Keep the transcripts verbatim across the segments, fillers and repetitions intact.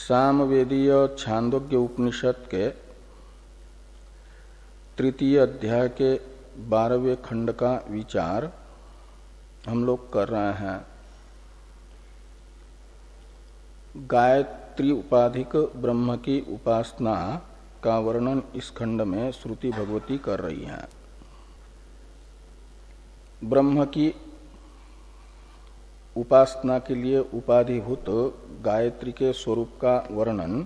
सामवेदीय छांदोग्य उपनिषद के तृतीय अध्याय के बारहवें खंड का विचार हम लोग कर रहे हैं। गायत्री उपाधिक ब्रह्म की उपासना का वर्णन इस खंड में श्रुति भगवती कर रही है। ब्रह्म की उपासना के लिए उपाधिभूत गायत्री के स्वरूप का वर्णन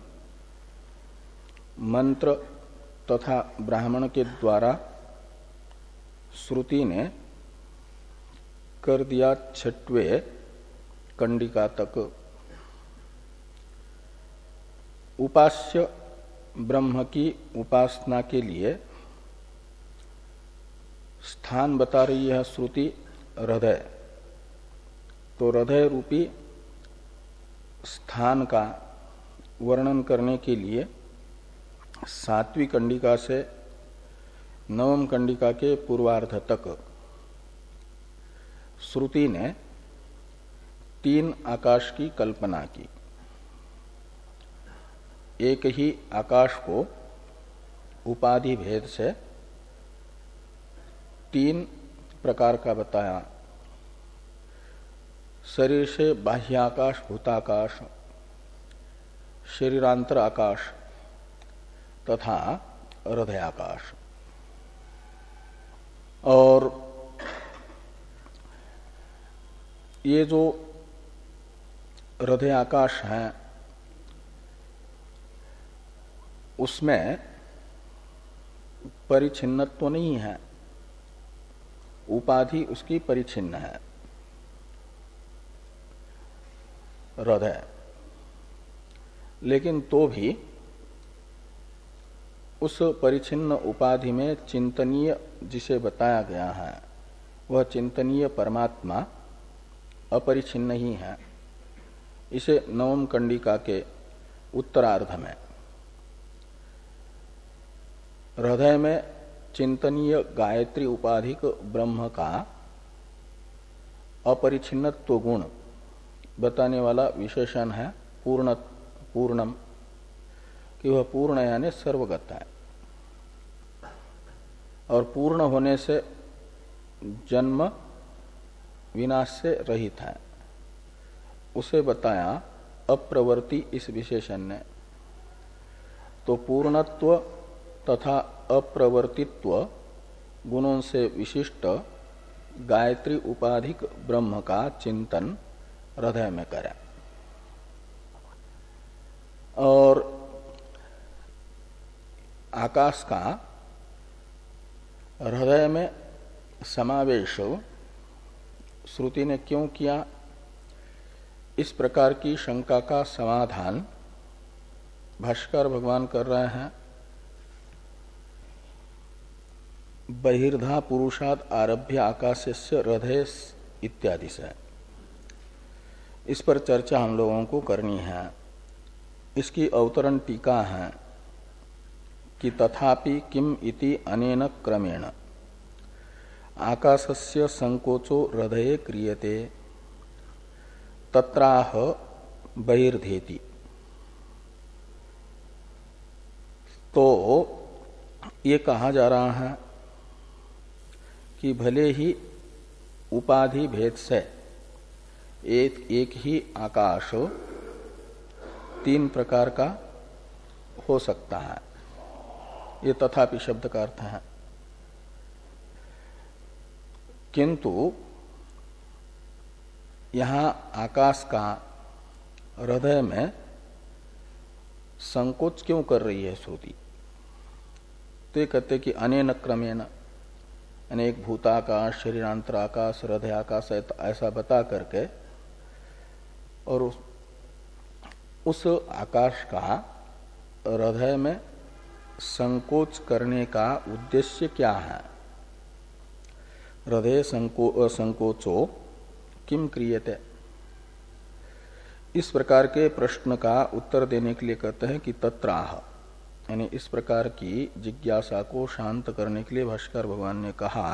मंत्र तथा ब्राह्मण के द्वारा श्रुति ने कर दिया छठवें कंडिका तक। उपास्य ब्रह्म की उपासना के लिए स्थान बता रही है श्रुति हृदय। तो हृदय रूपी स्थान का वर्णन करने के लिए सातवीं कंडिका से नवम कंडिका के पूर्वार्ध तक श्रुति ने तीन आकाश की कल्पना की। एक ही आकाश को उपाधि भेद से तीन प्रकार का बताया। शरीर से बाह्याकाश भूताकाश, शरीरांतर आकाश तथा हृदयाकाश। और ये जो हृदयाकाश है उसमें परिच्छिन्नत्व नहीं है, उपाधि उसकी परिच्छिन्न है हृदय। लेकिन तो भी उस परिच्छिन्न उपाधि में चिंतनीय जिसे बताया गया है वह चिंतनीय परमात्मा अपरिच्छिन्न ही है। इसे नवम कंडिका के उत्तरार्ध में हृदय में चिंतनीय गायत्री उपाधिक ब्रह्म का अपरिच्छिन्नत्व गुण बताने वाला विशेषण है पूर्ण पूर्णम, कि वह पूर्ण यानी सर्वगत है और पूर्ण होने से जन्म विनाश से रहित है। उसे बताया अप्रवर्ती इस विशेषण ने। तो पूर्णत्व तथा अप्रवर्तित्व गुणों से विशिष्ट गायत्री उपाधिक ब्रह्म का चिंतन हृदय में करें। और आकाश का हृदय में समावेश श्रुति ने क्यों किया, इस प्रकार की शंका का समाधान भाष्कर भगवान कर रहे हैं। बहिर्धा पुरुषाद आरभ्य आकाशस्य हृदय इत्यादि से इस पर चर्चा हम लोगों को करनी है। इसकी अवतरण टीका है कि तथापि किम इति अनेन क्रमेण आकाशस्य संकोचो हृदये क्रियते तत्राह बहिर्धेति। तो ये कहा जा रहा है कि भले ही उपाधि भेद से एक, एक ही आकाश तीन प्रकार का हो सकता है, ये तथापि शब्द का अर्थ है। किंतु यहां आकाश का हृदय में संकोच क्यों कर रही है श्रुति? तो ये कहते कि अनेन क्रमेण, अनेक भूताकाश, शरीरांतर आकाश, हृदय आकाश ऐसा बता करके और उस, उस आकाश का हृदय में संकोच करने का उद्देश्य क्या है? हृदय संको, संकोचो किम क्रियते? इस प्रकार के प्रश्न का उत्तर देने के लिए कहते हैं कि तत्राह, यानी इस प्रकार की जिज्ञासा को शांत करने के लिए भाष्कर भगवान ने कहा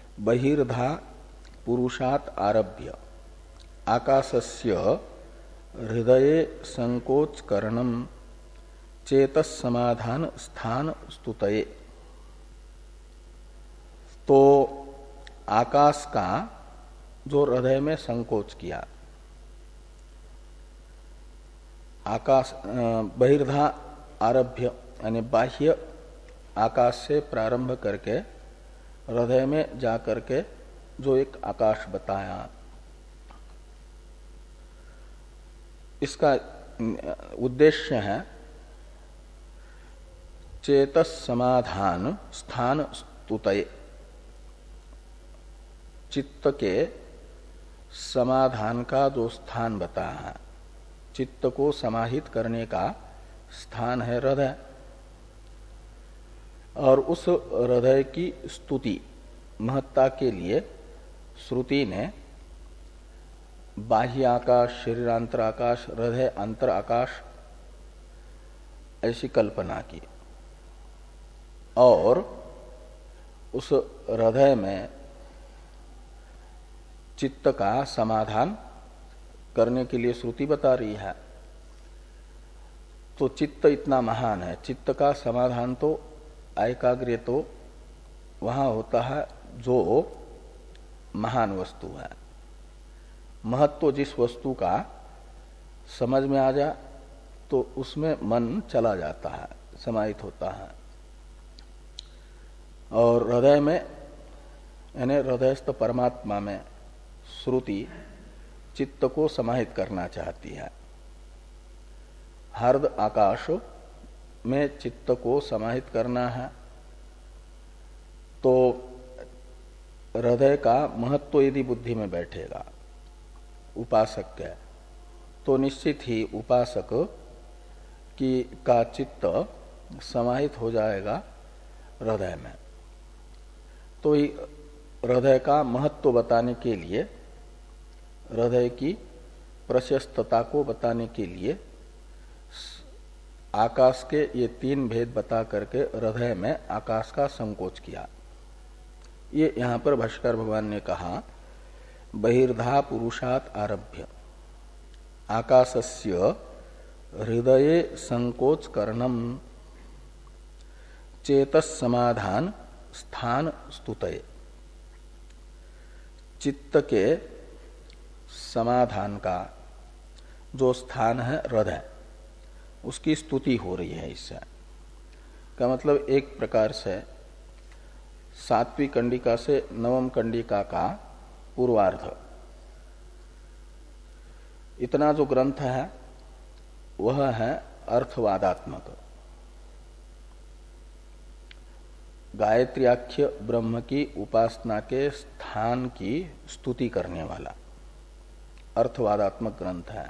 बहिर्धा पुरुषात आरभ्य आकाशस्य हृदये संकोच करणम चेतस समाधान स्थान स्तुतये। तो आकाश का जो हृदय में संकोच किया, आकाश बहिर्धा आरभ्य यानी बाह्य आकाश से प्रारंभ करके हृदय में जाकर के जो एक आकाश बताया, इसका उद्देश्य है चेतस समाधान स्थान स्तुतये, चित्त के समाधान का जो स्थान बताया है, चित्त को समाहित करने का स्थान है हृदय, और उस हृदय की स्तुति महत्ता के लिए श्रुति ने बाह्य आकाश, शरीरांतर आकाश, हृदय अंतर आकाश ऐसी कल्पना की, और उस हृदय में चित्त का समाधान करने के लिए श्रुति बता रही है। तो चित्त इतना महान है, चित्त का समाधान तो एकाग्र्य तो वहां होता है जो महान वस्तु है। महत्व जिस वस्तु का समझ में आ जा तो उसमें मन चला जाता है, समाहित होता है। और हृदय में यानी हृदयस्थ परमात्मा में श्रुति चित्त को समाहित करना चाहती है। हृद आकाश में चित्त को समाहित करना है तो हृदय का महत्व यदि बुद्धि में बैठेगा उपासक के, तो निश्चित ही उपासक की का चित्त समाहित हो जाएगा हृदय में। तो हृदय का महत्व बताने के लिए, हृदय की प्रशस्तता को बताने के लिए आकाश के ये तीन भेद बता करके हृदय में आकाश का संकोच किया। ये यहां पर भाष्कर भगवान ने कहा बहिर्धा पुरुषात आरभ्य आकाशस्य हृदये संकोच करणम चेतस समाधान स्थान स्तुतये। चित्त के समाधान का जो स्थान है हृदय, उसकी स्तुति हो रही है। इससे का मतलब एक प्रकार से सातवीं कंडिका से नवम कंडिका का पूर्वार्ध, इतना जो ग्रंथ है वह है अर्थवादात्मक। गायत्र्याख्य ब्रह्म की उपासना के स्थान की स्तुति करने वाला अर्थवादात्मक ग्रंथ है।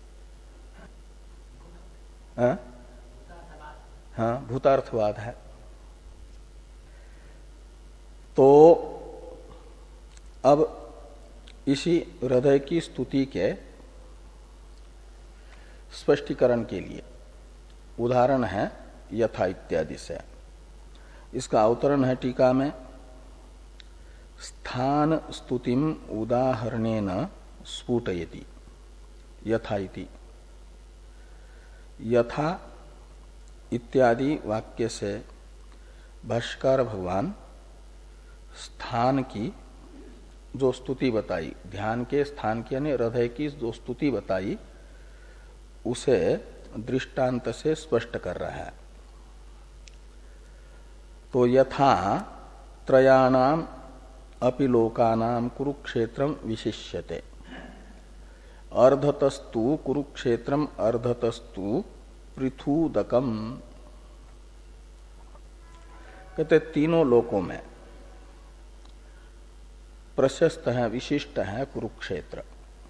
हाँ, हाँ भूतार्थवाद है। तो अब इसी हृदय की स्तुति के स्पष्टीकरण के लिए उदाहरण है यथा इत्यादि से। इसका अवतरण है टीका में, स्थान स्तुतिम उदाहरणेन स्फुटयति यथा इति। यथा इत्यादि वाक्य से भाष्कर भगवान स्थान की जो स्तुति बताई, ध्यान के स्थान की यानी हृदय की जो स्तुति बताई, उसे दृष्टांत से स्पष्ट कर रहा है। तो यथा त्रयाणाम अपि लोकानाम कुरुक्षेत्रम विशिष्यते, अर्धतस्तु कुरुक्षेत्रम अर्धतस्तु पृथुदकम। कहते तीनों लोकों में प्रशस्त है, विशिष्ट है कुरुक्षेत्र।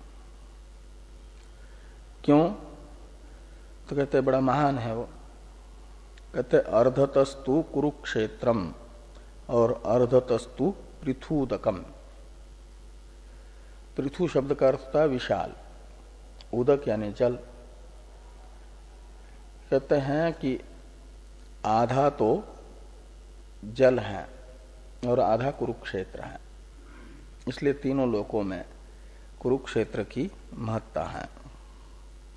क्यों? तो कहते बड़ा महान है वो। कहते अर्धतस्तु कुरुक्षेत्रम और अर्धतस्तु पृथुदकम। पृथु शब्द का अर्थ था विशाल, उदक यानी जल। कहते हैं कि आधा तो जल है और आधा कुरुक्षेत्र है, इसलिए तीनों लोकों में कुरुक्षेत्र की महत्ता है।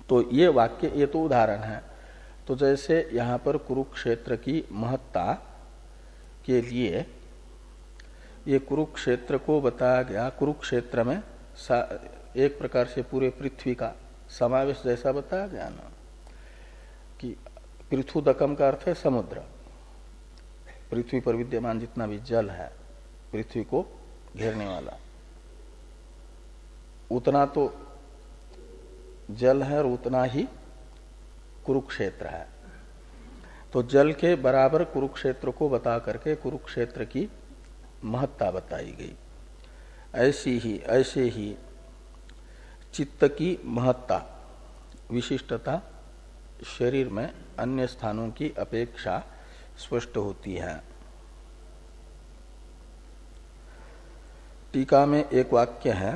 तो ये वाक्य, ये तो उदाहरण है। तो जैसे यहाँ पर कुरुक्षेत्र की महत्ता के लिए ये कुरुक्षेत्र को बताया गया, कुरुक्षेत्र में एक प्रकार से पूरे पृथ्वी का समावेश जैसा बताया गया ना, कि पृथुदकम का अर्थ है समुद्र, पृथ्वी पर विद्यमान जितना भी जल है पृथ्वी को घेरने वाला, उतना तो जल है और उतना ही कुरुक्षेत्र है। तो जल के बराबर कुरुक्षेत्र को बता करके कुरुक्षेत्र की महत्ता बताई गई। ऐसी ही ऐसे ही चित्त की महत्ता, विशिष्टता शरीर में अन्य स्थानों की अपेक्षा स्पष्ट होती है। टीका में एक वाक्य है,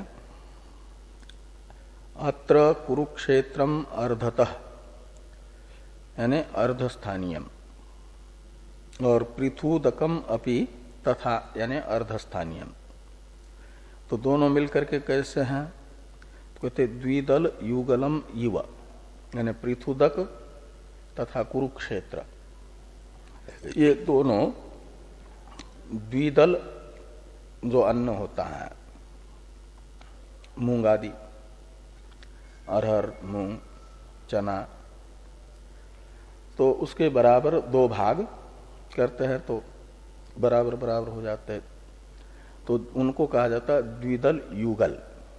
अत्र कुरुक्षेत्रम अर्धतः, यानी अर्धस्थानीयम, और पृथुदकम अपि तथा, यानी अर्धस्थानीयम। तो दोनों मिलकर के कैसे हैं? तो कहते द्विदल युगलम युव, यानी पृथुदक तथा कुरुक्षेत्र, ये दोनों द्विदल जो अन्न होता है, मूंग आदि, अरहर, मूंग, चना, तो उसके बराबर दो भाग करते हैं तो बराबर बराबर हो जाते हैं, तो उनको कहा जाता है द्विदल युगल।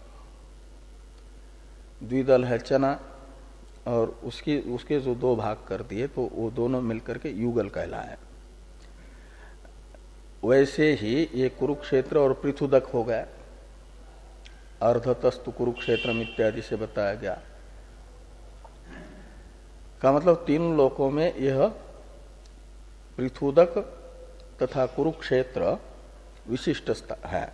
द्विदल है चना और उसकी उसके जो दो भाग कर दिए तो वो दोनों मिलकर के युगल कहलाए। वैसे ही ये कुरुक्षेत्र और पृथुदक हो गया, अर्धतस्तु कुरुक्षेत्रम इत्यादि से बताया गया। का मतलब तीन लोकों में यह पृथुदक तथा कुरुक्षेत्र विशिष्ट है।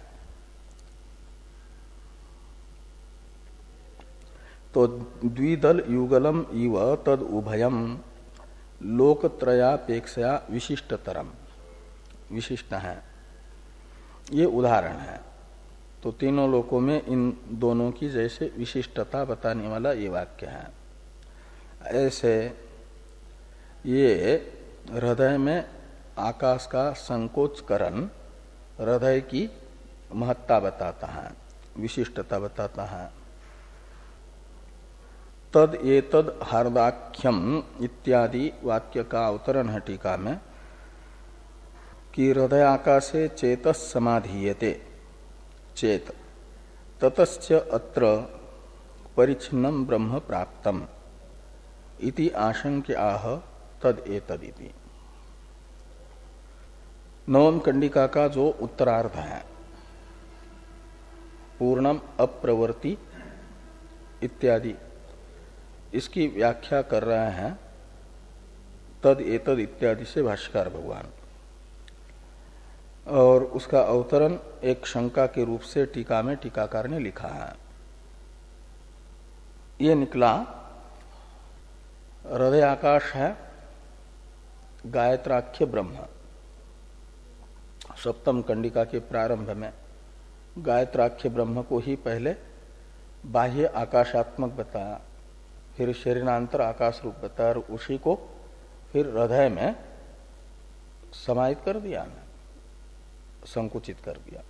तो द्विदल युगलम इव तद उभयम लोकत्रयापेक्षया विशिष्टतरम, विशिष्ट है, ये उदाहरण है। तो तीनों लोकों में इन दोनों की जैसे विशिष्टता बताने वाला ये वाक्य है। ऐसे ये हृदय में आकाश का संकोचकरण हृदय की महत्ता बताता है, विशिष्टता बताता है। तद एतद हार्दाख्यम इत्यादि वाक्य का अवतरण है टीका में कि हृदय आकाशे चेतस समाधीयते चेत ततश्च अत्र परिच्छिन्नम ब्रह्म प्राप्तम इति आशंक्य आह तद एतदिति। नवम कंडिका का जो उत्तरार्ध है, पूर्णम अप्रवर्ति इत्यादि, इसकी व्याख्या कर रहे हैं तद एतद इत्यादि से भाष्यकार भगवान, और उसका अवतरण एक शंका के रूप से टीका में टीकाकार ने लिखा है। ये निकला, हृदय आकाश है गायत्राख्य ब्रह्म। सप्तम कंडिका के प्रारंभ में गायत्राख्य ब्रह्म को ही पहले बाह्य आकाशात्मक बताया, फिर शरीरांतर आकाश रूप बताया, और उसी को फिर हृदय में समाहित कर दिया, ना संकुचित कर दिया।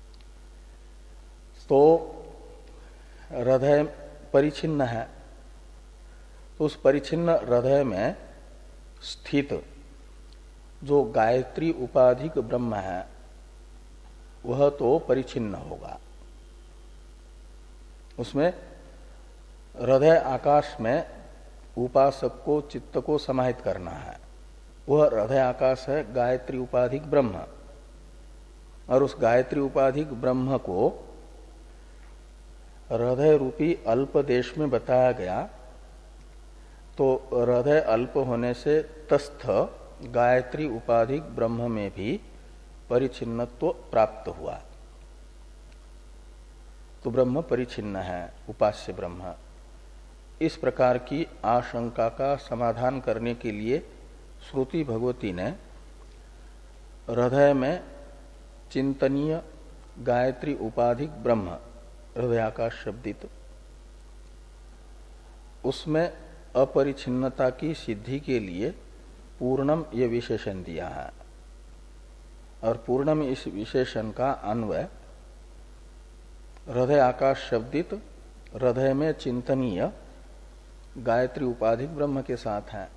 तो हृदय परिचिन्न है, तो उस परिचिन्न हृदय में स्थित जो गायत्री उपाधिक ब्रह्म है वह तो परिचिन्न होगा। उसमें हृदय आकाश में उपासक को, चित्त को समाहित करना है। वह हृदय आकाश है गायत्री उपाधिक ब्रह्म, और उस गायत्री उपाधिक ब्रह्म को हृदय रूपी अल्प देश में बताया गया। तो हृदय अल्प होने से तस्थ गायत्री उपाधिक ब्रह्म में भी परिचिन्नत्व प्राप्त हुआ। तो ब्रह्म परिचिन्न है, उपास्य ब्रह्म। इस प्रकार की आशंका का समाधान करने के लिए श्रुति भगवती ने हृदय में चिंतनीय गायत्री उपाधिक ब्रह्म, हृदयाकाश शब्दित, उसमें अपरिच्छिन्नता की सिद्धि के लिए पूर्णम ये विशेषण दिया है। और पूर्णम इस विशेषण का अन्वय हृदय आकाश शब्दित हृदय में चिंतनीय गायत्री उपाधिक ब्रह्म के साथ है,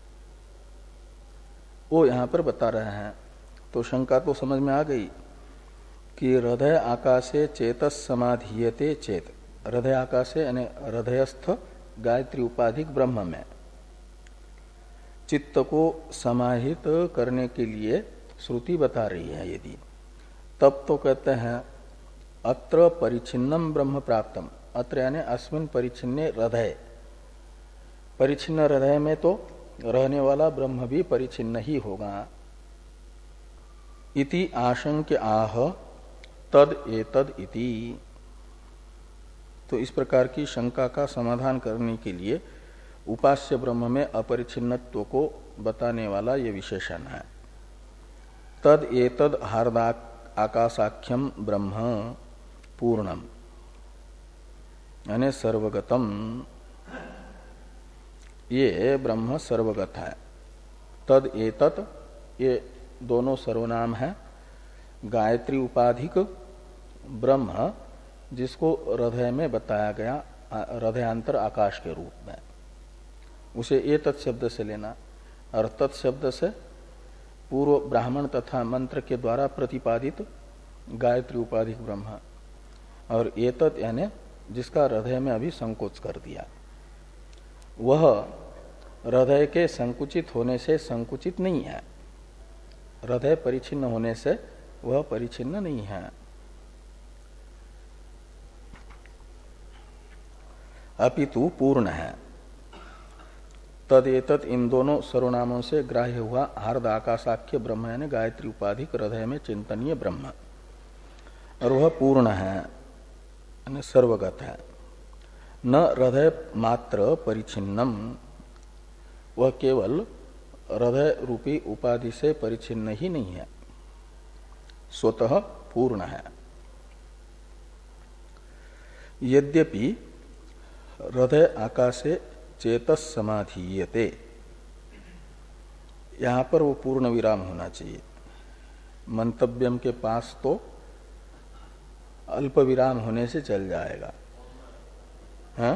वो यहां पर बता रहे हैं। तो शंका तो समझ में आ गई कि हृदय आकाशे चेतस समाधीयते चेत, हृदय आकाशे यानी हृदयस्थ गायत्री उपाधिक ब्रह्म में चित्त को समाहित करने के लिए श्रुति बता रही है। यदि तब तो कहते हैं अत्र परिच्छिन्नम ब्रह्म प्राप्तम, अत्र यानी अस्मिन परिच्छिन्ने हृदय, परिच्छिन्न हृदय में तो रहने वाला ब्रह्म भी परिच्छिन्न ही होगा। इति आशंक्य आह तद एतद इति, तो इस प्रकार की शंका का समाधान करने के लिए उपास्य ब्रह्म में अपरिच्छिन्नत्व को बताने वाला ये विशेषण है। तद एतद हार्दा आकाशाख्यम ब्रह्म पूर्णम यानी सर्वगतम, ये ब्रह्म सर्वगत है। तद एतत ये दोनों सर्वनाम है। गायत्री उपाधिक ब्रह्म जिसको हृदय में बताया गया हृदयांतर आकाश के रूप में, उसे एतत् शब्द से लेना और तत् शब्द से पूर्व ब्राह्मण तथा मंत्र के द्वारा प्रतिपादित गायत्री उपाधिक ब्रह्म, और एतत् यानी जिसका हृदय में अभी संकोच कर दिया, वह हृदय के संकुचित होने से संकुचित नहीं है, हृदय परिच्छिन्न होने से वह परिच्छिन्न नहीं है। अपितु पूर्ण है। तदेतत इन दोनों सर्वनामों से ग्राह्य हुआ हार्द आकाशाख्य ब्रह्म यानी गायत्री उपाधिक हृदय में चिंतनीय ब्रह्म, और वह पूर्ण है यानी सर्वगत है। न हृदय मात्र परिच्छिन्नम, वह केवल हृदय रूपी उपाधि से परिच्छिन्न ही नहीं है, स्वतः पूर्ण है। यद्यपि हृदय आकाशे चेतस समाधीयते, यहां पर वो पूर्ण विराम होना चाहिए। मंतव्यम के पास तो अल्प विराम होने से चल जाएगा। हाँ,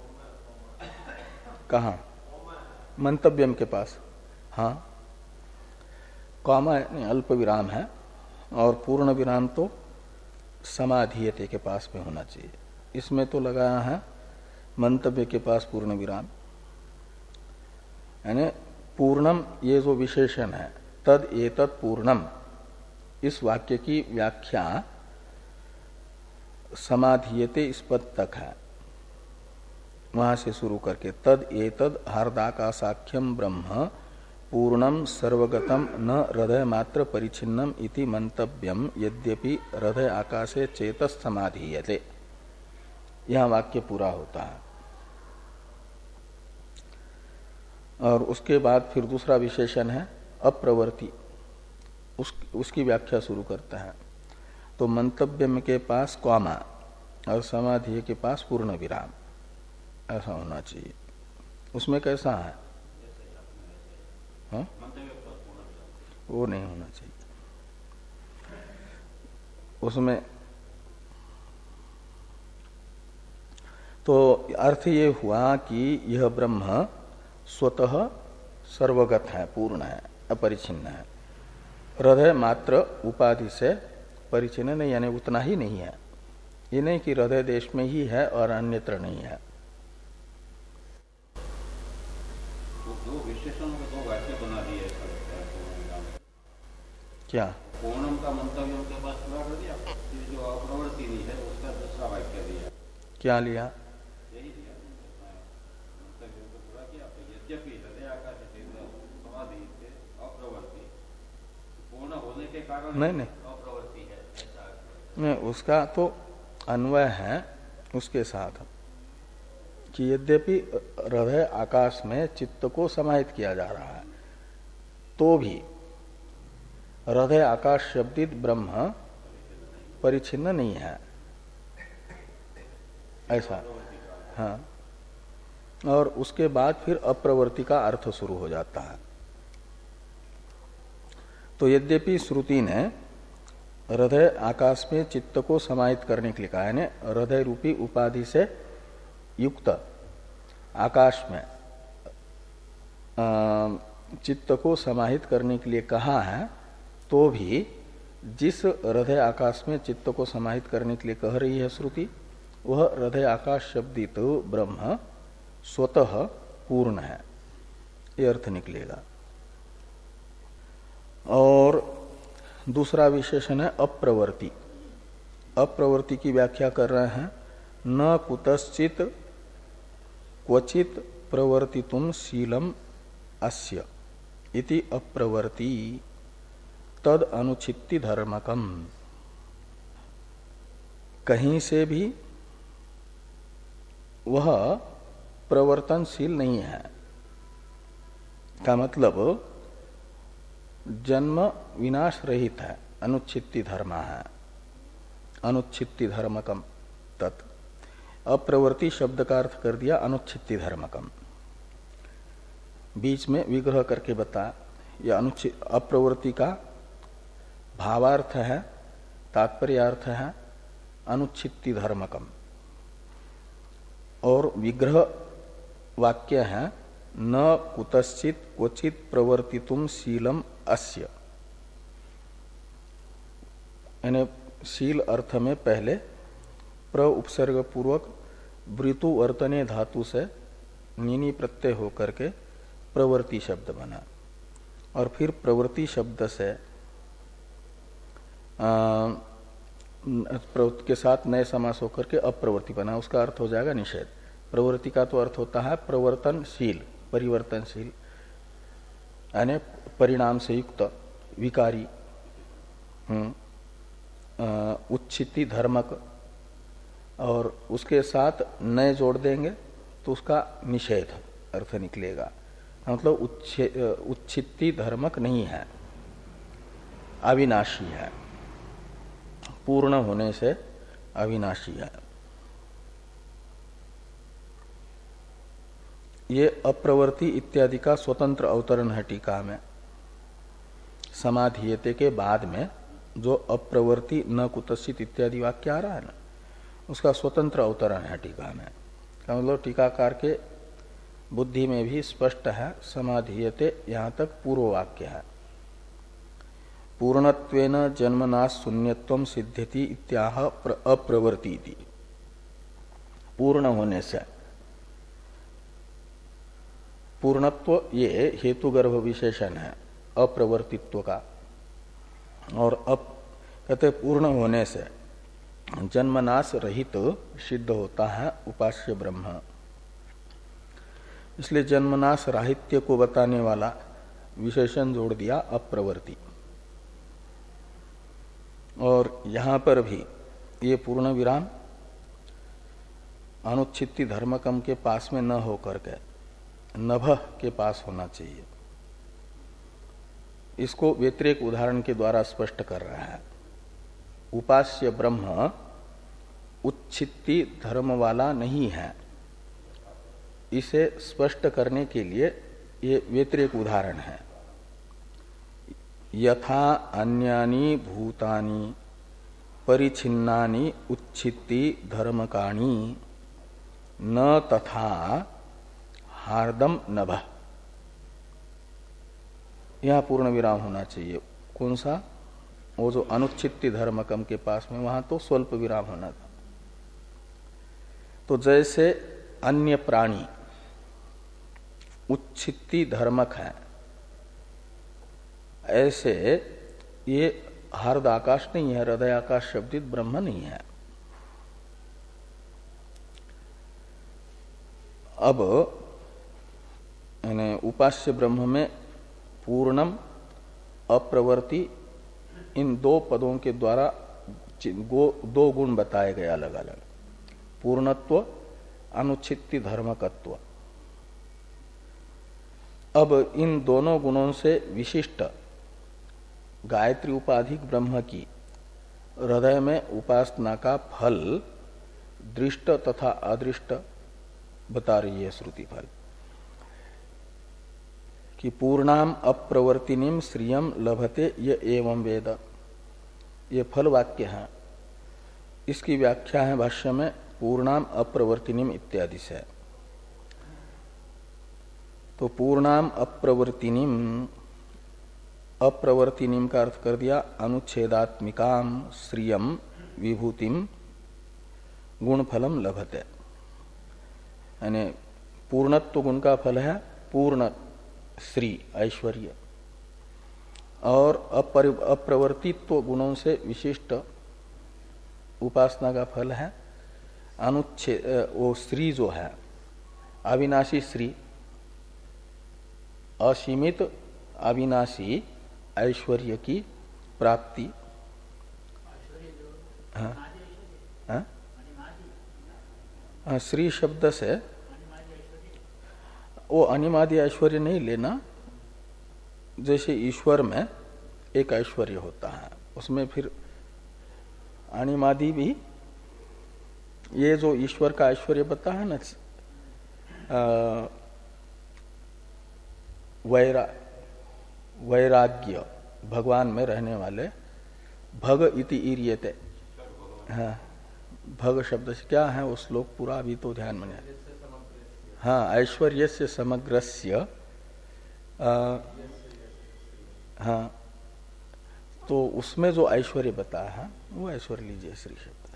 कहाँ? मंतव्यम के पास, हाँ, कॉमा नहीं, अल्प विराम है, और पूर्ण विराम तो समाधीयते के पास में होना चाहिए। इसमें तो लगाया है मंतव्य के पास पूर्ण विराम, यानी पूर्णम ये जो विशेषण है तद एतत् पूर्णम, इस वाक्य की व्याख्या समाधीयते इस पद तक है, वहां से शुरू करके तद एतद हार्दाकाशाख्यम ब्रह्म पूर्णम सर्वगतम न हृदय मात्र परिच्छिन्नम इति मंतव्यम यद्यपि हृदय आकाशे चेतस समाधीयते, यह वाक्य पूरा होता है। और उसके बाद फिर दूसरा विशेषण है अप्रवर्ती, उस, उसकी व्याख्या शुरू करता है। तो मंतव्य के पास कॉमा और समाधि के पास पूर्ण विराम, ऐसा होना चाहिए। उसमें कैसा है? हाँ? वो नहीं होना चाहिए उसमें। तो अर्थ ये हुआ कि यह ब्रह्म स्वतः सर्वगत है, पूर्ण है, अपरिच्छिन्न है, हृदय मात्र उपाधि से परिचिन्न नहीं, यानी उतना ही नहीं है। ये नहीं कि हृदय देश में ही है और अन्यत्र नहीं है। दो विशेषण में दो वाक्य बना दिए, क्या पूर्णम का मंतव्य उनके पास पूरा कर दिया, जो अप्रवृत्ति नहीं है उसका दूसरा वाक्य दिया। क्या लिया? यही दिया, मंतव्य को पूरा किया। तो यद्यपि हृदय आकाश समाधि से अप्रवृत्ति, पूर्ण होने के कारण नहीं नहीं अप्रवृत्ति है, ऐसा नहीं, उसका तो अन्वय है उसके साथ कि यद्यपि हृदय आकाश में चित्त को समाहित किया जा रहा है, तो भी हृदय आकाश शब्दित ब्रह्म परिच्छिन्न नहीं है, ऐसा। हाँ, और उसके बाद फिर अप्रवृत्ति का अर्थ शुरू हो जाता है। तो यद्यपि श्रुति ने हृदय आकाश में चित्त को समाहित करने के लिए कहा है, हृदय रूपी उपाधि से युक्त आकाश में चित्त को समाहित करने के लिए कहा है, तो भी जिस हृदय आकाश में चित्त को समाहित करने के लिए कह रही है श्रुति, वह हृदय आकाश शब्दित ब्रह्म स्वतः पूर्ण है, ये अर्थ निकलेगा। और दूसरा विशेषण है अप्रवृत्ति। अप्रवृत्ति की व्याख्या कर रहे हैं, न कुतश्चित क्वचित प्रवर्तितुम शीलम अस्य इति अप्रवृत्ति तद अनुचित्ति धर्मकम। कहीं से भी वह प्रवर्तनशील नहीं है, का मतलब जन्म विनाश रहित है, अनुच्छित्ति धर्म है, अनुच्छित्ति धर्मकम तत्। अप्रवृत्ति शब्द का अर्थ कर दिया अनुच्छित्ति धर्मकम, बीच में विग्रह करके बता। यह अनुच्छित अप्रवृत्ति का भावार्थ है, तात्पर्यार्थ है अनुच्छित्ति धर्मकम, और विग्रह वाक्य है न कुतश्चित क्वचित प्रवर्तितुम शीलम अस्य। यानी शील अर्थ में पहले प्र उपसर्ग पूर्वक वृतु वर्तने धातु से नीनी प्रत्यय होकर के प्रवृत्ति शब्द बना, और फिर प्रवृत्ति शब्द से प्रवृत्ति के साथ नए समास होकर के अप्रवृत्ति बना, उसका अर्थ हो जाएगा निषेध। प्रवृत्ति का तो अर्थ होता है प्रवर्तनशील, परिवर्तनशील, यानी परिणाम से युक्त, विकारी, उच्छिति धर्मक, और उसके साथ नए जोड़ देंगे तो उसका निषेध अर्थ निकलेगा। मतलब उच्छिति धर्मक नहीं है, अविनाशी है, पूर्ण होने से अविनाशी है। ये अप्रवृत्ति इत्यादि का स्वतंत्र अवतरण है टीका में। समाधीयते के बाद में जो अप्रवृत्ति न कुतश्चित इत्यादि वाक्य आ रहा है ना, उसका स्वतंत्र अवतरण है टीका में। मतलब टीकाकार के बुद्धि में भी स्पष्ट है, समाधीयते यहाँ तक पूर्व वाक्य है। पूर्णत्वेन जन्मनाश शून्यत्वम सिद्ध्यति इत्याह अप्रवृत्ति। पूर्ण होने से, पूर्णत्व ये हेतुगर्भ विशेषण है अप्रवर्तित्व का, और अप कहते पूर्ण होने से जन्मनाश रहित सिद्ध होता है उपास्य ब्रह्म। इसलिए जन्मनाश राहित्य को बताने वाला विशेषण जोड़ दिया अप्रवृत्ति। और यहां पर भी ये पूर्ण विराम अनुच्छित्ति धर्मकम के पास में न होकर के नभ के पास होना चाहिए। इसको व्यतिरेक उदाहरण के द्वारा स्पष्ट कर रहा है। उपास्य ब्रह्म उच्छित्ति धर्म वाला नहीं है, इसे स्पष्ट करने के लिए ये व्यतिरेक उदाहरण है। यथा अन्यानि भूतानि परिछिन्नानि उच्छित्ति धर्मकानि न तथा हार्दम नभ। यहां पूर्ण विराम होना चाहिए। कौन सा? वो जो अनुच्छित्ति धर्मकम के पास में, वहां तो स्वल्प विराम होना था। तो जैसे अन्य प्राणी उच्छित्ति धर्मक है, ऐसे ये हार्द आकाश नहीं है, हृदय आकाश शब्दित ब्रह्म नहीं है। अब यानी उपास्य ब्रह्म में पूर्णम अप्रवृत्ति इन दो पदों के द्वारा दो गुण बताए गए अलग अलग, पूर्णत्व अनुच्छित्ति धर्मकत्व। अब इन दोनों गुणों से विशिष्ट गायत्री उपाधिक ब्रह्म की हृदय में उपासना का फल दृष्ट तथा अदृष्ट बता रही है श्रुति फल कि पूर्णाम अप्रवर्तिनीम श्रियम लभते ये एवं वेद, ये फल वाक्य है। इसकी व्याख्या है भाष्य में पूर्णाम अप्रवर्तिनीम इत्यादि से। तो पूर्णाम अप्रवर्तिनीम, अप्रवर्तिनीम का अर्थ कर दिया अनुच्छेदात्मिकाम श्रियम विभूतिम गुणफलम लभते, यानी पूर्णत्व गुण का फल है पूर्ण श्री ऐश्वर्य, और अप्रवर्तित्व गुणों से विशिष्ट उपासना का फल है अनुच्छेद, वो श्री जो है अविनाशी श्री, असीमित अविनाशी ऐश्वर्य की प्राप्ति। हाँ, हाँ? हाँ, श्री शब्द से वो अनिमादि ऐश्वर्य नहीं लेना। जैसे ईश्वर में एक ऐश्वर्य होता है, उसमें फिर अनिमादि भी, ये जो ईश्वर का ऐश्वर्य बता है ना, वैरा वैराग्य, भगवान में रहने वाले, भग इति ईर्यते। हाँ, भग शब्द से क्या है वो श्लोक पूरा अभी तो ध्यान में नहीं। हाँ, ऐश्वर्य से समग्रस्य, हाँ, तो उसमें जो ऐश्वर्य बताया है वो ऐश्वर्य लीजिए श्री शब्द।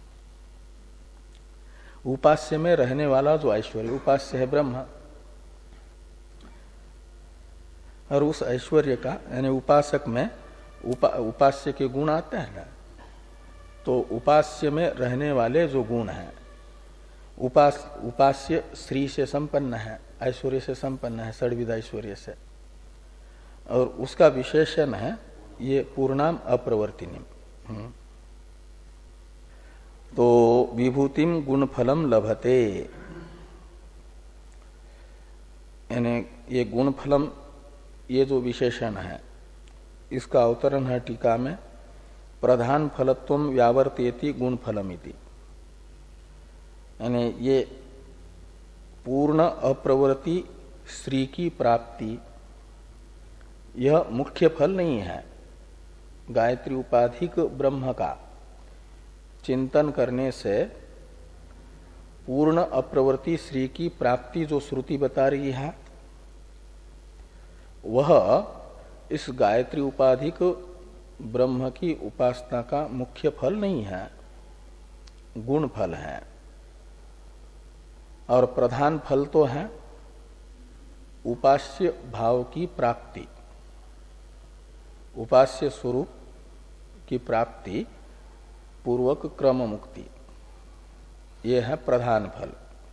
उपास्य में रहने वाला जो ऐश्वर्य, उपास्य है ब्रह्म, और उस ऐश्वर्य का यानी उपासक में उपा, उपास्य के गुण आते हैं ना, तो उपास्य में रहने वाले जो गुण हैं, उपास उपास्य श्री से संपन्न है, ऐश्वर्य से संपन्न है, षड्विध ऐश्वर्य से, और उसका विशेषण है ये पूर्णाम अप्रवर्तिनीम। तो विभूतिम गुणफलम लभते, यानी ये गुणफलम, ये जो विशेषण है इसका अवतरण है टीका में, प्रधान फलत्वम व्यावर्तेति गुणफलमिति, यानी ये पूर्ण अप्रवृत्ति श्री की प्राप्ति यह मुख्य फल नहीं है। गायत्री उपाधिक ब्रह्म का चिंतन करने से पूर्ण अप्रवृत्ति श्री की प्राप्ति जो श्रुति बता रही है वह इस गायत्री उपाधिक ब्रह्म की उपासना का मुख्य फल नहीं है, गुण फल है। और प्रधान फल तो है उपास्य भाव की प्राप्ति, उपास्य स्वरूप की प्राप्ति पूर्वक क्रम मुक्ति, यह है प्रधान फल।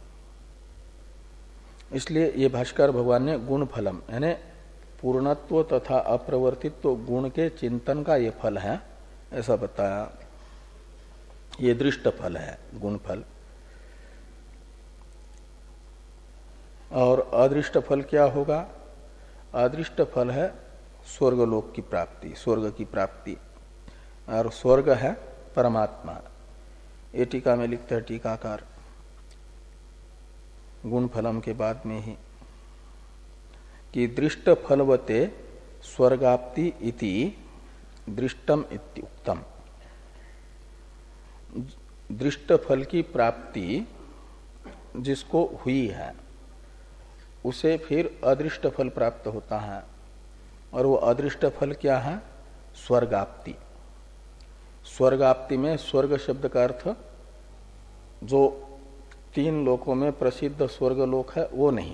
इसलिए ये भाष्कर भगवान ने गुण फलम यानी पूर्णत्व तथा अप्रवर्तित्व गुण के चिंतन का ये फल है ऐसा बताया। ये दृष्ट फल है गुण फल। और अदृष्ट फल क्या होगा? अदृष्ट फल है स्वर्गलोक की प्राप्ति, स्वर्ग की प्राप्ति। और स्वर्ग है परमात्मा। ये टीका में लिखते हैं टीकाकार गुण फलम के बाद में ही कि दृष्ट फलवते स्वर्गाप्ति इति दृष्टम इत्युक्तम। दृष्ट फल की प्राप्ति जिसको हुई है उसे फिर अदृष्ट फल प्राप्त होता है। और वो अदृष्ट फल क्या है? स्वर्गाप्ति। स्वर्गाप्ति में स्वर्ग शब्द का अर्थ जो तीन लोकों में प्रसिद्ध स्वर्ग लोक है वो नहीं,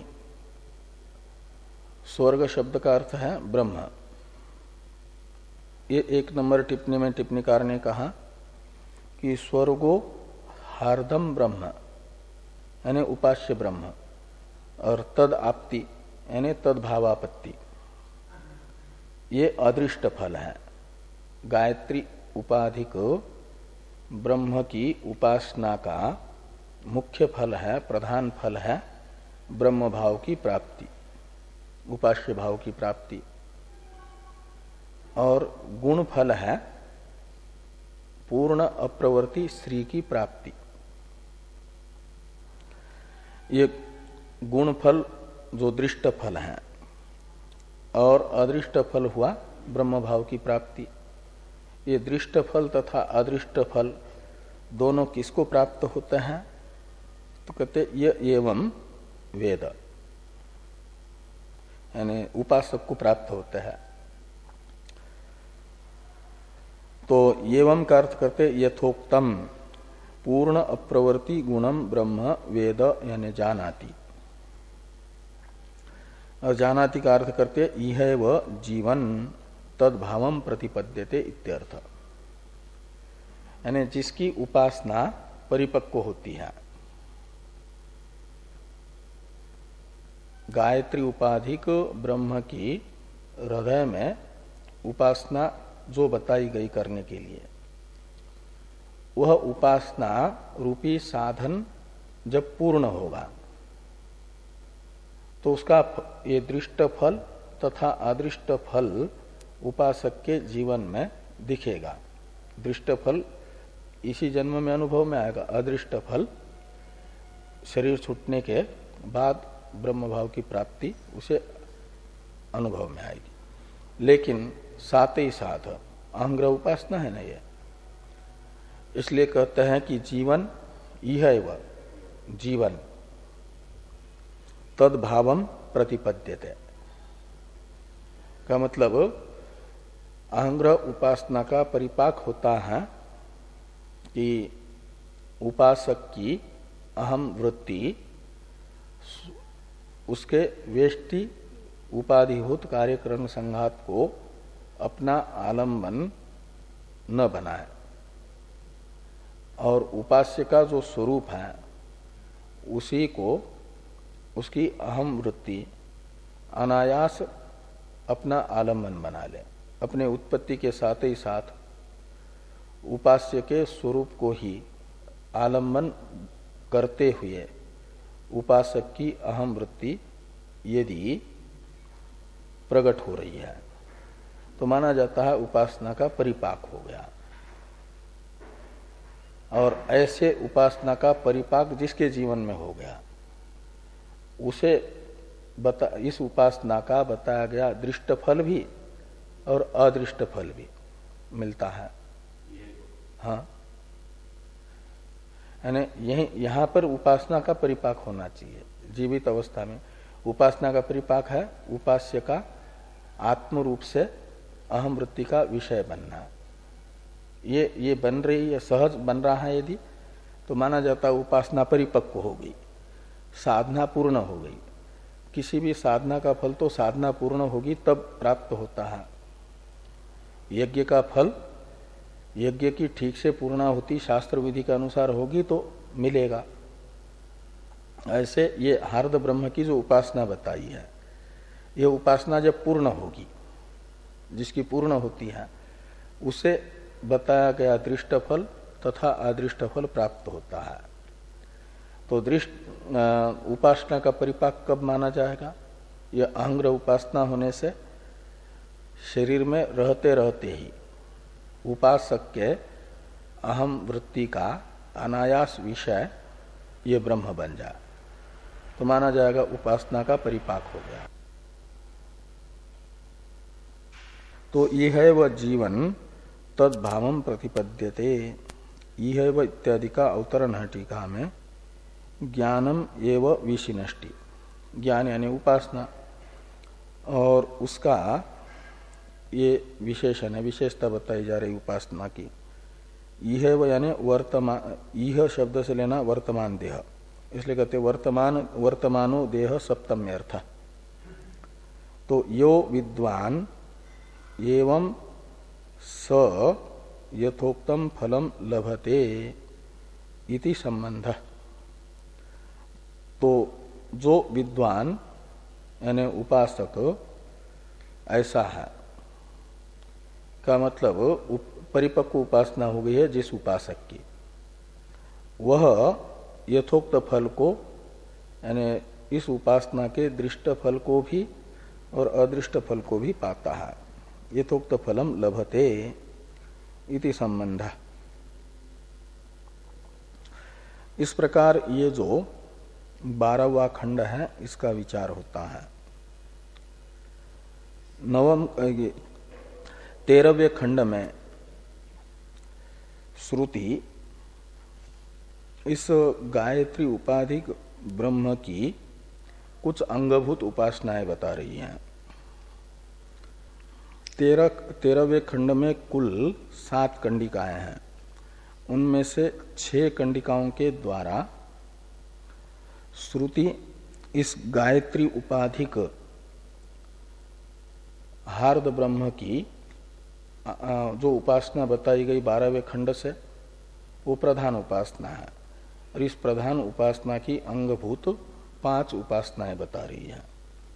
स्वर्ग शब्द का अर्थ है ब्रह्म। ये एक नंबर टिप्पणी में टिप्पणीकार ने कहा कि स्वर्गो हार्दम ब्रह्म यानी उपास्य ब्रह्म, और तद आपति यानी तद भावापत्ति, ये अदृष्ट फल है। गायत्री उपाधिक ब्रह्म की उपासना का मुख्य फल है, प्रधान फल है ब्रह्म भाव की प्राप्ति, उपास्य भाव की प्राप्ति। और गुण फल है पूर्ण अप्रवर्ती श्री की प्राप्ति। ये गुण फल जो दृष्ट फल है और अदृष्ट फल हुआ ब्रह्म भाव की प्राप्ति। ये दृष्ट फल तथा अदृष्ट फल दोनों किसको प्राप्त होते हैं? तो कहते ये एवं वेद, यानी उपासक को प्राप्त होते हैं। तो एवं का अर्थ करते यथोक्तम पूर्ण अप्रवर्ति गुणम ब्रह्म वेद यानी जानाति, और जानाति का अर्थ करते यह व जीवन तद्भावम प्रतिपद्यते इत्यर्थ, यानी जिसकी उपासना परिपक्व होती है। गायत्री उपाधिक ब्रह्म की हृदय में उपासना जो बताई गई करने के लिए, वह उपासना रूपी साधन जब पूर्ण होगा तो उसका ये दृष्ट फल तथा अदृष्ट फल उपासक के जीवन में दिखेगा। दृष्ट फल इसी जन्म में अनुभव में आएगा, अदृष्ट फल शरीर छूटने के बाद ब्रह्म भाव की प्राप्ति उसे अनुभव में आएगी। लेकिन साथ ही साथ अहंग्रह उपासना है ना ये, इसलिए कहते हैं कि जीवन यह व जीवन तद्भावम प्रतिपद्यते का मतलब अहंग्रह उपासना का परिपाक होता है कि उपासक की अहम वृत्ति उसके वेष्टि उपाधिभूत कार्यक्रम संघात को अपना आलम्बन न बनाए, और उपास्य का जो स्वरूप है उसी को उसकी अहम वृत्ति अनायास अपना आलम्बन बना ले। अपने उत्पत्ति के साथ ही साथ उपास्य के स्वरूप को ही आलम्बन करते हुए उपासक की अहम वृत्ति यदि प्रकट हो रही है तो माना जाता है उपासना का परिपाक हो गया। और ऐसे उपासना का परिपाक जिसके जीवन में हो गया उसे बता इस उपासना का बताया गया दृष्ट फल भी और अदृष्ट फल भी मिलता है। हाँ, यानी यही यहाँ पर उपासना का परिपाक होना चाहिए। जीवित अवस्था में उपासना का परिपाक है उपास्य का आत्म रूप से अहम वृत्ति का विषय बनना। ये ये बन रही है, सहज बन रहा है यदि, तो माना जाता है उपासना परिपक्व हो गई, साधना पूर्ण हो गई। किसी भी साधना का फल तो साधना पूर्ण होगी तब प्राप्त होता है। यज्ञ का फल यज्ञ की ठीक से पूर्णाहुति शास्त्र विधि के अनुसार होगी तो मिलेगा। ऐसे ये हार्द ब्रह्म की जो उपासना बताई है, ये उपासना जब पूर्ण होगी, जिसकी पूर्ण होती है, उसे बताया गया दृष्ट फल तथा अदृष्ट फल प्राप्त होता है। तो दृष्ट उपासना का परिपाक कब माना जाएगा? यह अहंग्रह उपासना होने से शरीर में रहते रहते ही उपासक के अहम वृत्ति का अनायास विषय ये ब्रह्म बन जाए तो माना जाएगा उपासना का परिपाक हो गया। तो यह है वह जीवन तद्भावम प्रतिपद्यते, यह है वह इत्यादि का अवतरण है टीका में। ज्ञानम एव विशिनष्टि, ज्ञान यानी उपासना, और उसका ये विशेषण है, विशेषता बताई जा रही उपासना की। यह व यानी वर्तमान, यह शब्द से लेना वर्तमान देह, इसलिए कहते वर्तमान वर्तमानो देह सप्तम्य अर्थ। तो यो विद्वान एवं स यथोक्तम फलम लभते इति संबंध। तो जो विद्वान यानी उपासक ऐसा है का मतलब उप, परिपक्व उपासना हो गई है जिस उपासक की, वह यथोक्त फल को यानी इस उपासना के दृष्ट फल को भी और अदृष्ट फल को भी पाता है। यथोक्त फलम लभते इति संबंध। इस प्रकार ये जो बारहवा खंड है, इसका विचार होता है। नवम तेरहवें खंड में श्रुति इस गायत्री उपाधिक ब्रह्म की कुछ अंगभूत उपासनाएं बता रही हैं। तेरह तेरहवें खंड में कुल सात कंडिकाएं हैं। उनमें से छह कंडिकाओं के द्वारा श्रुति इस गायत्री उपाधिक हार्द ब्रह्म की जो उपासना बताई गई बारहवें खंड से, वो प्रधान उपासना है। और इस प्रधान उपासना की अंगभूत पांच उपासनाएं बता रही है।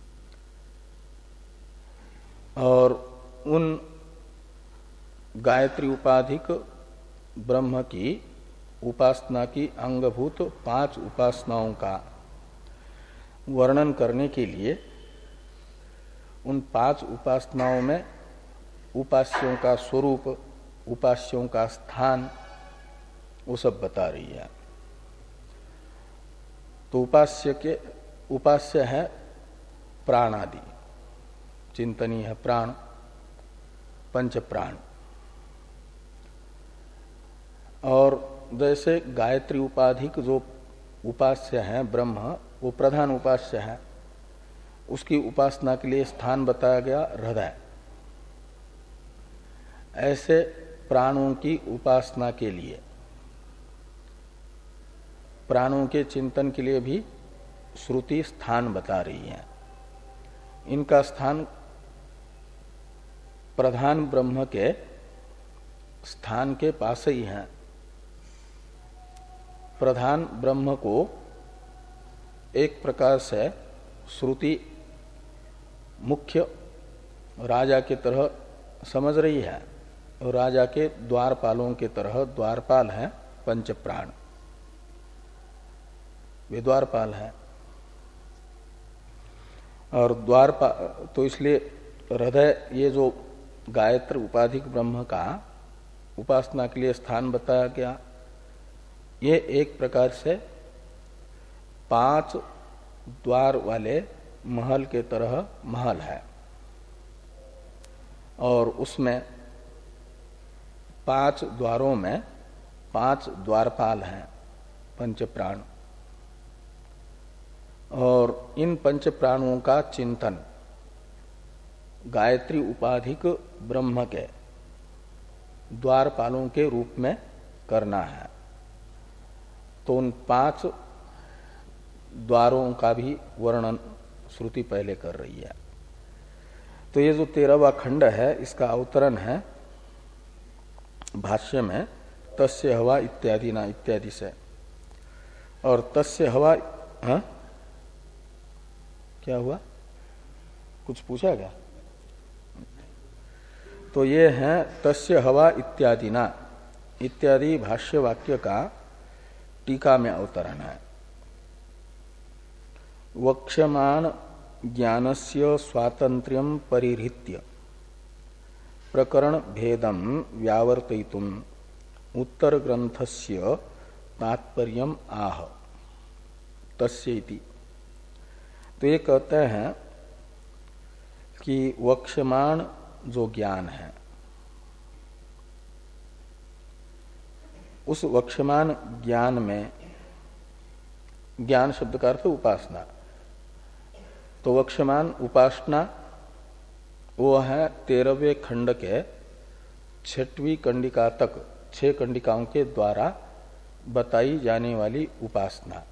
और उन गायत्री उपाधिक ब्रह्म की उपासना की अंगभूत पांच उपासनाओं का वर्णन करने के लिए उन पांच उपासनाओं में उपास्यों का स्वरूप, उपास्यों का स्थान, वो सब बता रही है। तो उपास्य के उपास्य है प्राण आदि, चिंतनीय है प्राण, पंच प्राण। और जैसे गायत्री उपाधिक जो उपास्य है ब्रह्म, वो प्रधान उपास्य है, उसकी उपासना के लिए स्थान बताया गया हृदय। ऐसे प्राणों की उपासना के लिए, प्राणों के चिंतन के लिए भी श्रुति स्थान बता रही है। इनका स्थान प्रधान ब्रह्म के स्थान के पास ही है। प्रधान ब्रह्म को एक प्रकार से श्रुति मुख्य राजा की तरह समझ रही है, और राजा के द्वारपालों की तरह द्वारपाल है पंच प्राण, वे द्वारपाल है। और द्वारपाल तो इसलिए हृदय, ये जो गायत्र उपाधिक ब्रह्म का उपासना के लिए स्थान बताया गया, ये एक प्रकार से पांच द्वार वाले महल के तरह महल है। और उसमें पांच द्वारों में पांच द्वारपाल हैं, पंच प्राण। और इन पंच प्राणों का चिंतन गायत्री उपाधिक ब्रह्म के द्वारपालों के रूप में करना है। तो उन पांच द्वारों का भी वर्णन श्रुति पहले कर रही है। तो ये जो तेरहवां खंड है, इसका अवतरण है भाष्य में तस्य हवा इत्यादि ना इत्यादि से। और तस्य हवा, हाँ क्या हुआ, कुछ पूछा क्या? तो ये है तस्य हवा इत्यादि ना इत्यादि भाष्य वाक्य का टीका में अवतरण है। वक्ष्यमाण ज्ञानस्य स्वातंत्र्यं परिहृत्य प्रकरण भेदम व्यावर्तयितुम उत्तर ग्रंथस्य तात्पर्यम आह तस्य इति। तो ये कहते हैं कि वक्ष्यमाण जो ज्ञान है, उस वक्ष्यमाण ज्ञान में, ज्ञान शब्द का अर्थ उपासना, तो वक्ष्यमाण उपासना वो है तेरहवें खंड के छठवीं कंडिका तक, छह कंडिकाओं के द्वारा बताई जाने वाली उपासना।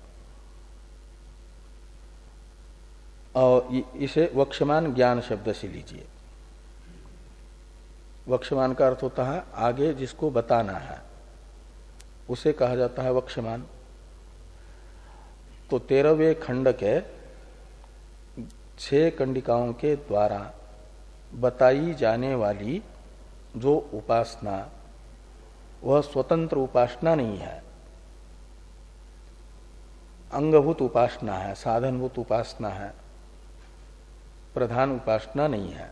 और इसे वक्ष्यमाण ज्ञान शब्द से लीजिए। वक्ष्यमाण का अर्थ होता है आगे जिसको बताना है, उसे कहा जाता है वक्ष्यमाण। तो तेरहवें खंड के छह कंडिकाओं के द्वारा बताई जाने वाली जो उपासना, वह स्वतंत्र उपासना नहीं है, अंगभूत उपासना है, साधनभूत उपासना है, प्रधान उपासना नहीं है।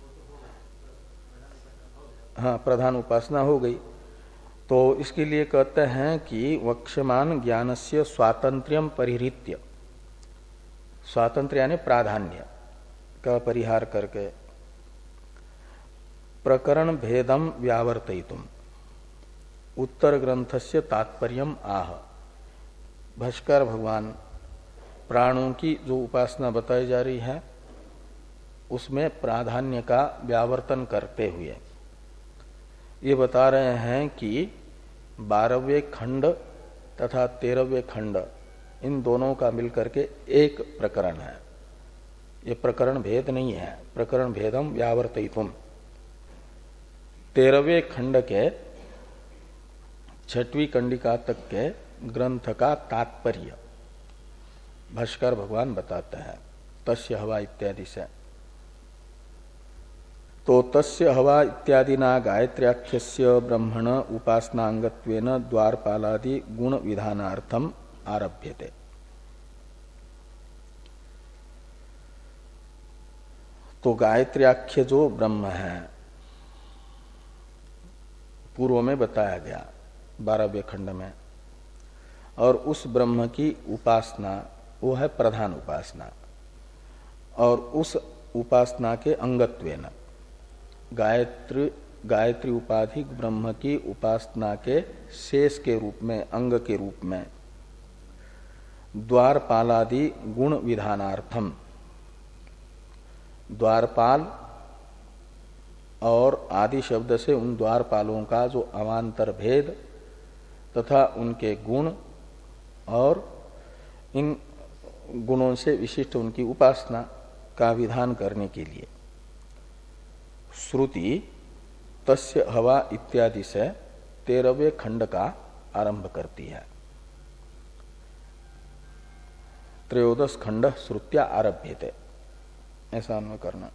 हाँ, प्रधान उपासना हो गई। तो इसके लिए कहते हैं कि वक्ष्यमाण ज्ञानस्य स्वातंत्र्यम परिहृत्य, स्वातंत्र यानी प्राधान्य का परिहार करके प्रकरण भेदम व्यावर्तयितुम उत्तर ग्रंथस्य तात्पर्यम आह। भाष्कर भगवान प्राणों की जो उपासना बताई जा रही है उसमें प्राधान्य का व्यावर्तन करते हुए ये बता रहे हैं कि बारहवें खंड तथा तेरहवें खंड इन दोनों का मिलकर के एक प्रकरण है। ये प्रकरण भेद नहीं है, प्रकरण भेदम व्यावर्तयितुम। तेरहवें खंड के छठवीं कंडिका तक के ग्रंथ का तात्पर्य भाष्कर भगवान बताते हैं तस्य हवा इत्यादि से। तो तस्य हवा इत्यादिना गायत्र्याख्यस्य ब्रह्मण उपासनांगत्वेन द्वारपालादि गुण विधानार्थम आरभ्यते। तो गायत्र्याख्य जो ब्रह्म है पूर्व में बताया गया बारहवें खंड में, और उस ब्रह्म की उपासना वो है प्रधान उपासना, और उस उपासना के अंगत्वेन गायत्री गायत्री उपाधिक ब्रह्म की उपासना के शेष के रूप में, अंग के रूप में द्वारपालादि गुण विधानार्थम, द्वारपाल और आदि शब्द से उन द्वारपालों का जो अवान्तर भेद तथा उनके गुण और इन गुणों से विशिष्ट उनकी उपासना का विधान करने के लिए श्रुति तस्य हवा इत्यादि से तेरहवें खंड का आरंभ करती है। त्रयोदश खंड श्रुत्या आरभ्यते, ऐसा अन्वय करना।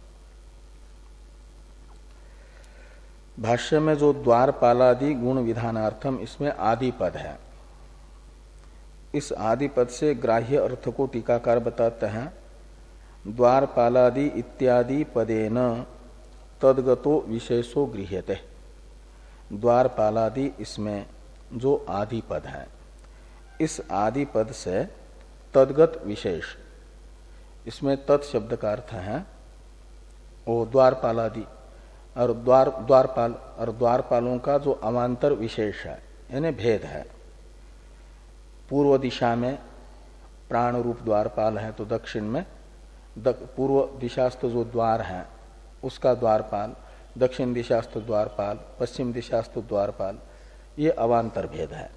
भाष्य में जो द्वारपालादि गुण विधानार्थम, इसमें आदि पद है। इस आदि पद से ग्राह्य अर्थ को टीकाकार बताते हैं। द्वारपालादि इत्यादि पदेन तद्गतो विशेषो गृह्यते। द्वारपालादि इसमें जो आदि पद है, इस आदि पद से तद्गत विशेष, इसमें तत् शब्द का अर्थ है वो द्वारपालादि, और द्वार द्वारपाल और द्वारपालों का जो अवान्तर विशेष है यानी भेद है। पूर्व दिशा में प्राण रूप द्वारपाल है तो दक्षिण में पूर्व दिशास्थ जो द्वार है उसका द्वारपाल, दक्षिण दिशास्थ द्वारपाल, पश्चिम दिशास्थ द्वारपाल, ये अवान्तर भेद है।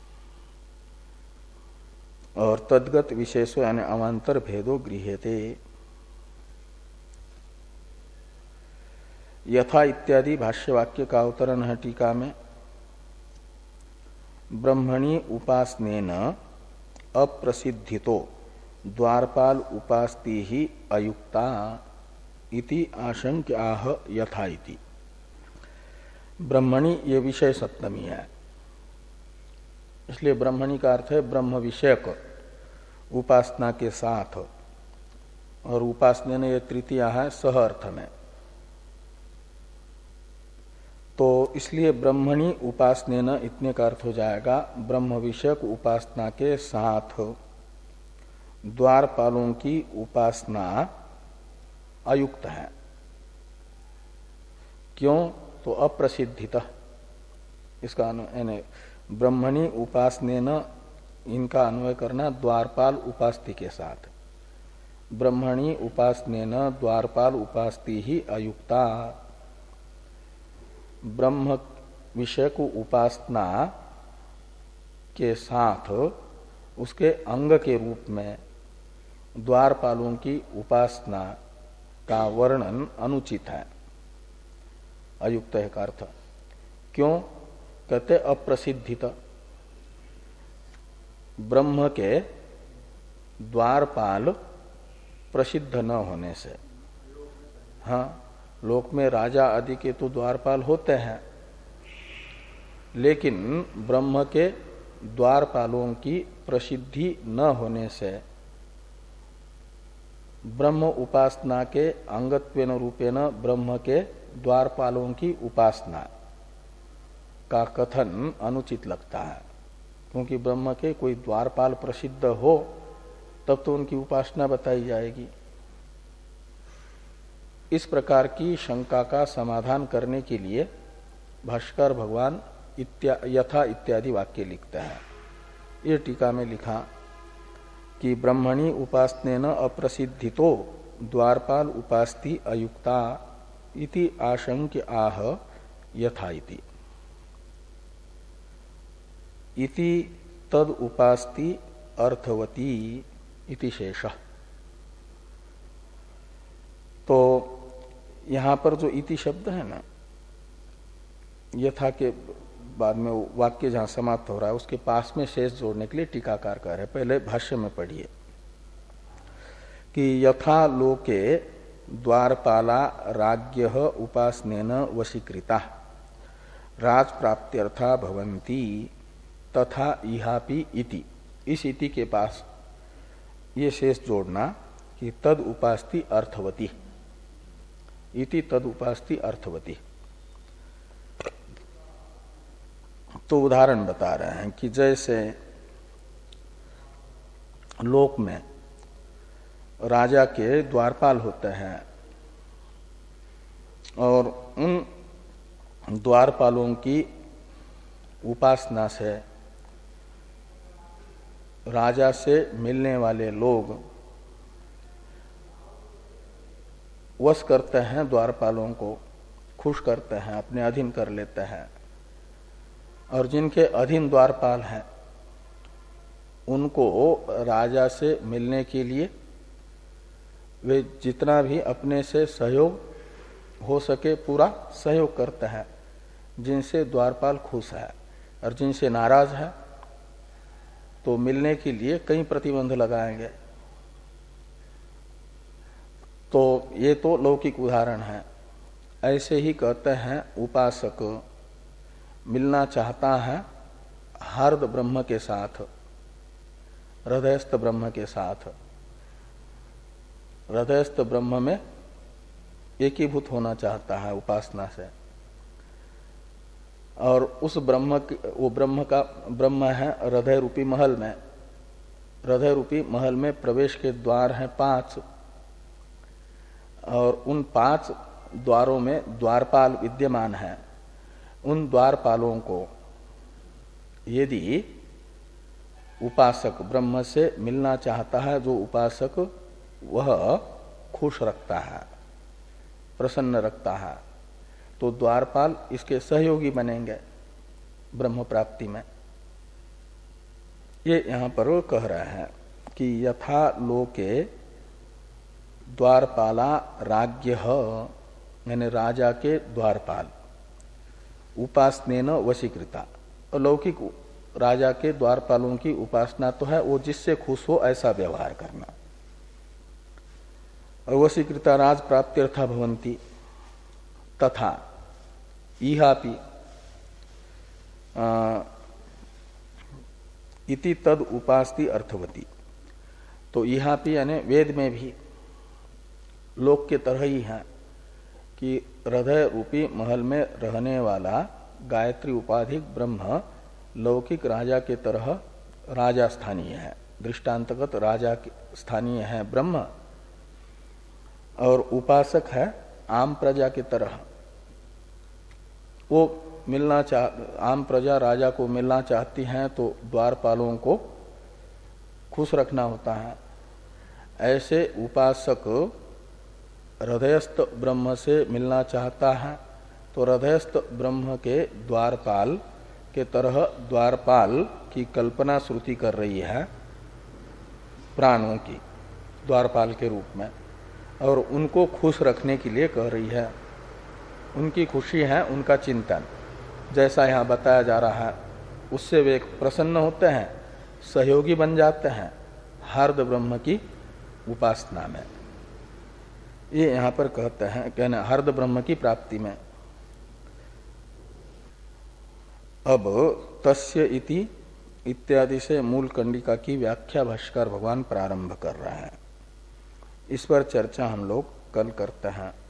और तद्गत विशेषो यानी अवान्तर भेदो गृह्यते। यथा इत्यादि भाष्यवाक्य का अवतरण है टीका में। ब्रह्मणि उपासनेन अप्रसिद्धितो द्वारपाल उपास्ति ही अयुक्ता इति आशंक्याह यथा इति। ब्रह्मणि ये विषय सप्तमी है, इसलिए ब्रह्मणि का अर्थ है ब्रह्म विषयक उपासना के साथ, और उपासना ये तृतीया है सह अर्थ में। तो इसलिए ब्रह्मणि उपासनेन इतने का अर्थ हो जाएगा ब्रह्म विषयक उपासना के साथ द्वारपालों की उपासना अयुक्त है। क्यों? तो अप्रसिद्धित, इसका यानी ब्रह्मणि उपासनेन इनका अन्वय करना द्वारपाल उपास्ति के साथ। ब्रह्मणि उपासनेन द्वारपाल उपास्ति ही अयुक्ता। ब्रह्म विषय को उपासना के साथ उसके अंग के रूप में द्वारपालों की उपासना का वर्णन अनुचित है, अयुक्त है का अर्थ। क्यों? कहते अप्रसिद्धित, ब्रह्म के द्वारपाल प्रसिद्ध न होने से। हाँ, लोक में राजा आदि के तो द्वारपाल होते हैं, लेकिन ब्रह्म के द्वारपालों की प्रसिद्धि न होने से ब्रह्म उपासना के अंगत्वेन रूपेण ब्रह्म के द्वारपालों की उपासना का कथन अनुचित लगता है। क्योंकि ब्रह्म के कोई द्वारपाल प्रसिद्ध हो तब तो उनकी उपासना बताई जाएगी। इस प्रकार की शंका का समाधान करने के लिए भाष्कर भगवान इत्या, यथा इत्यादि वाक्य लिखते हैं। ये टीका में लिखा कि ब्रह्मणि उपासनेन अप्रसिद्धितो द्वारपाल उपास्ति अयुक्ता इति आशंक्य आह यथा इति। इति तद उपास्ति अर्थवती इति शेषः। तो यहां पर जो इति शब्द है ना, यथा के बाद में वाक्य जहां समाप्त हो रहा है उसके पास में शेष जोड़ने के लिए टीकाकार कह रहे हैं। पहले भाष्य में पढ़िए कि यथा लोके द्वारपाला राज्ञः उपासनेन वशीकृता राज प्राप्त्यर्था भवन्ति तथा इहापि इति। इस इति के पास ये शेष जोड़ना कि तद उपास्ति अर्थवती, इति तद उपास्ति अर्थवती। तो उदाहरण बता रहे हैं कि जैसे लोक में राजा के द्वारपाल होते हैं और उन द्वारपालों की उपासना से राजा से मिलने वाले लोग वश करते हैं, द्वारपालों को खुश करते हैं, अपने अधीन कर लेते हैं। और जिनके अधीन द्वारपाल हैं उनको राजा से मिलने के लिए वे जितना भी अपने से सहयोग हो सके पूरा सहयोग करते हैं, जिनसे द्वारपाल खुश है। और जिनसे नाराज है तो मिलने के लिए कई प्रतिबंध लगाएंगे। तो ये तो लौकिक उदाहरण है। ऐसे ही कहते हैं उपासक मिलना चाहता है हार्द ब्रह्म के साथ, हृदयस्थ ब्रह्म के साथ। हृदयस्थ ब्रह्म में एकीभूत होना चाहता है उपासना से। और उस ब्रह्म वो ब्रह्म का ब्रह्म है हृदय रूपी महल में। हृदय रूपी महल में प्रवेश के द्वार हैं पांच, और उन पांच द्वारों में द्वारपाल विद्यमान है। उन द्वारपालों को यदि उपासक ब्रह्म से मिलना चाहता है, जो उपासक वह खुश रखता है, प्रसन्न रखता है, तो द्वारपाल इसके सहयोगी बनेंगे ब्रह्म प्राप्ति में। ये यहां पर कह रहे हैं कि यथा लोके द्वारपाला राज्ञः, यानी राजा के द्वारपाल, उपासनेन वशीकृता। लौकिक राजा के द्वारपालों की उपासना तो है वो जिससे खुश हो ऐसा व्यवहार करना। और वशीकृता राज प्राप्त्यर्था भवन्ति तथा इहापि इति तद उपास्ति अर्थवती। तो इहापि यानी वेद में भी लोक के तरह ही है कि हृदय रूपी महल में रहने वाला गायत्री उपाधिक ब्रह्म लौकिक राजा के तरह राजा स्थानीय है, दृष्टांतगत राजा स्थानीय है ब्रह्म। और उपासक है आम प्रजा की तरह। वो मिलना चाह आम प्रजा राजा को मिलना चाहती हैं तो द्वारपालों को खुश रखना होता है। ऐसे उपासक हृदयस्थ ब्रह्म से मिलना चाहता है तो हृदयस्थ ब्रह्म के द्वारपाल के तरह द्वारपाल की कल्पना श्रुति कर रही है प्राणों की द्वारपाल के रूप में, और उनको खुश रखने के लिए कह रही है। उनकी खुशी है उनका चिंतन, जैसा यहाँ बताया जा रहा है, उससे वे प्रसन्न होते हैं, सहयोगी बन जाते हैं हार्द ब्रह्म की उपासना में। ये यहाँ पर कहते हैं कहना हार्द ब्रह्म की प्राप्ति में। अब तस्य इति इत्यादि से मूल कंडिका की व्याख्या भाष्यकार भगवान प्रारंभ कर रहे हैं। इस पर चर्चा हम लोग कल करते हैं।